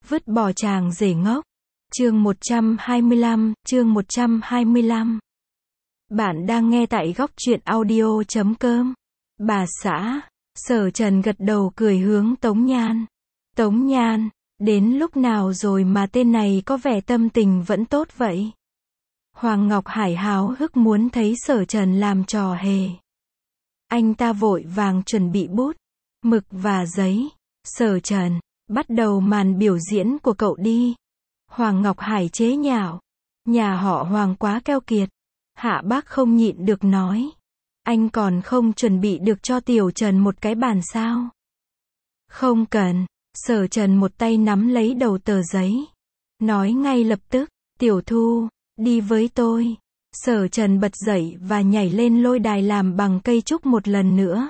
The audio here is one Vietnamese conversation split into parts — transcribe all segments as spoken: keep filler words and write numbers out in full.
Vứt bỏ chàng rể ngốc. Chương một trăm hai mươi lăm, chương một trăm hai mươi lăm. Bạn đang nghe tại góc truyện audio chấm com. Bà xã. Sở Trần gật đầu cười hướng Tống Nhan. Tống Nhan, đến lúc nào rồi mà tên này có vẻ tâm tình vẫn tốt vậy? Hoàng Ngọc Hải háo hức muốn thấy Sở Trần làm trò hề. Anh ta vội vàng chuẩn bị bút, mực và giấy. Sở Trần, bắt đầu màn biểu diễn của cậu đi. Hoàng Ngọc Hải chế nhạo. Nhà họ Hoàng quá keo kiệt. Hạ Bác không nhịn được nói. Anh còn không chuẩn bị được cho Tiểu Trần một cái bàn sao? Không cần. Sở Trần một tay nắm lấy đầu tờ giấy. Nói ngay lập tức, Tiểu Thu, đi với tôi. Sở Trần bật dậy và nhảy lên lôi đài làm bằng cây trúc một lần nữa.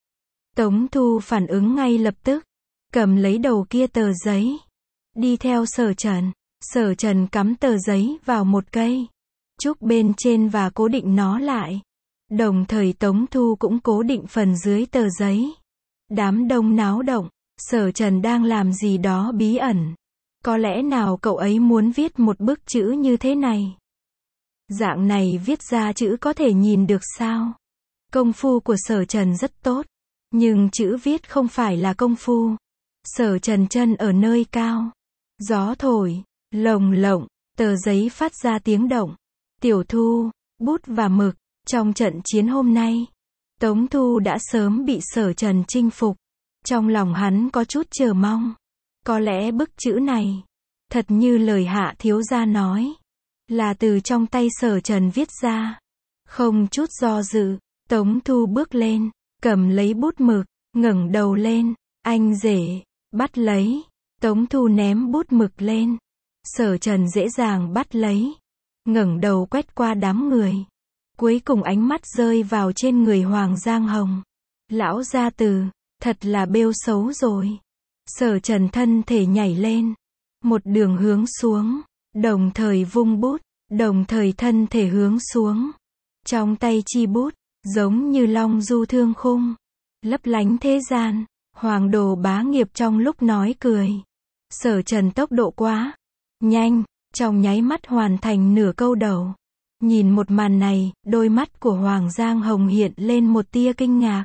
Tống Thu phản ứng ngay lập tức. Cầm lấy đầu kia tờ giấy. Đi theo Sở Trần. Sở Trần cắm tờ giấy vào một cây trúc bên trên và cố định nó lại. Đồng thời Tống Thu cũng cố định phần dưới tờ giấy. Đám đông náo động. Sở Trần đang làm gì đó bí ẩn. Có lẽ nào cậu ấy muốn viết một bức chữ như thế này? Dạng này viết ra chữ có thể nhìn được sao? Công phu của Sở Trần rất tốt. Nhưng chữ viết không phải là công phu. Sở Trần chân ở nơi cao. Gió thổi, lồng lộng, tờ giấy phát ra tiếng động. Tiểu Thu, bút và mực. Trong trận chiến hôm nay, Tống Thu đã sớm bị Sở Trần chinh phục. Trong lòng hắn có chút chờ mong. Có lẽ bức chữ này, thật như lời Hạ thiếu gia nói, là từ trong tay Sở Trần viết ra. Không chút do dự, Tống Thu bước lên, cầm lấy bút mực, ngẩng đầu lên. Anh rể, bắt lấy. Tống Thu ném bút mực lên. Sở Trần dễ dàng bắt lấy. Ngẩng đầu quét qua đám người. Cuối cùng ánh mắt rơi vào trên người Hoàng Giang Hồng. Lão gia từ, thật là bêu xấu rồi. Sở Trần thân thể nhảy lên. Một đường hướng xuống. Đồng thời vung bút. Đồng thời thân thể hướng xuống. Trong tay chi bút, giống như long du thương khung. Lấp lánh thế gian. Hoàng đồ bá nghiệp trong lúc nói cười. Sở Trần tốc độ quá nhanh, trong nháy mắt hoàn thành nửa câu đầu. Nhìn một màn này, đôi mắt của Hoàng Giang Hồng hiện lên một tia kinh ngạc.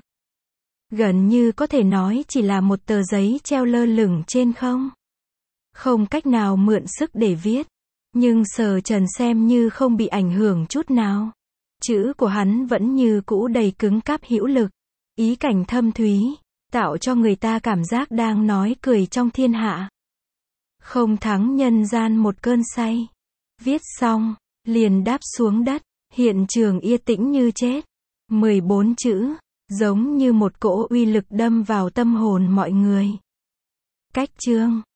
Gần như có thể nói chỉ là một tờ giấy treo lơ lửng trên không. Không cách nào mượn sức để viết. Nhưng Sở Trần xem như không bị ảnh hưởng chút nào. Chữ của hắn vẫn như cũ đầy cứng cáp hữu lực. Ý cảnh thâm thúy, tạo cho người ta cảm giác đang nói cười trong thiên hạ. Không thắng nhân gian một cơn say. Viết xong, liền đáp xuống đất. Hiện trường yên tĩnh như chết. mười bốn chữ, giống như một cỗ uy lực đâm vào tâm hồn mọi người. Cách chương.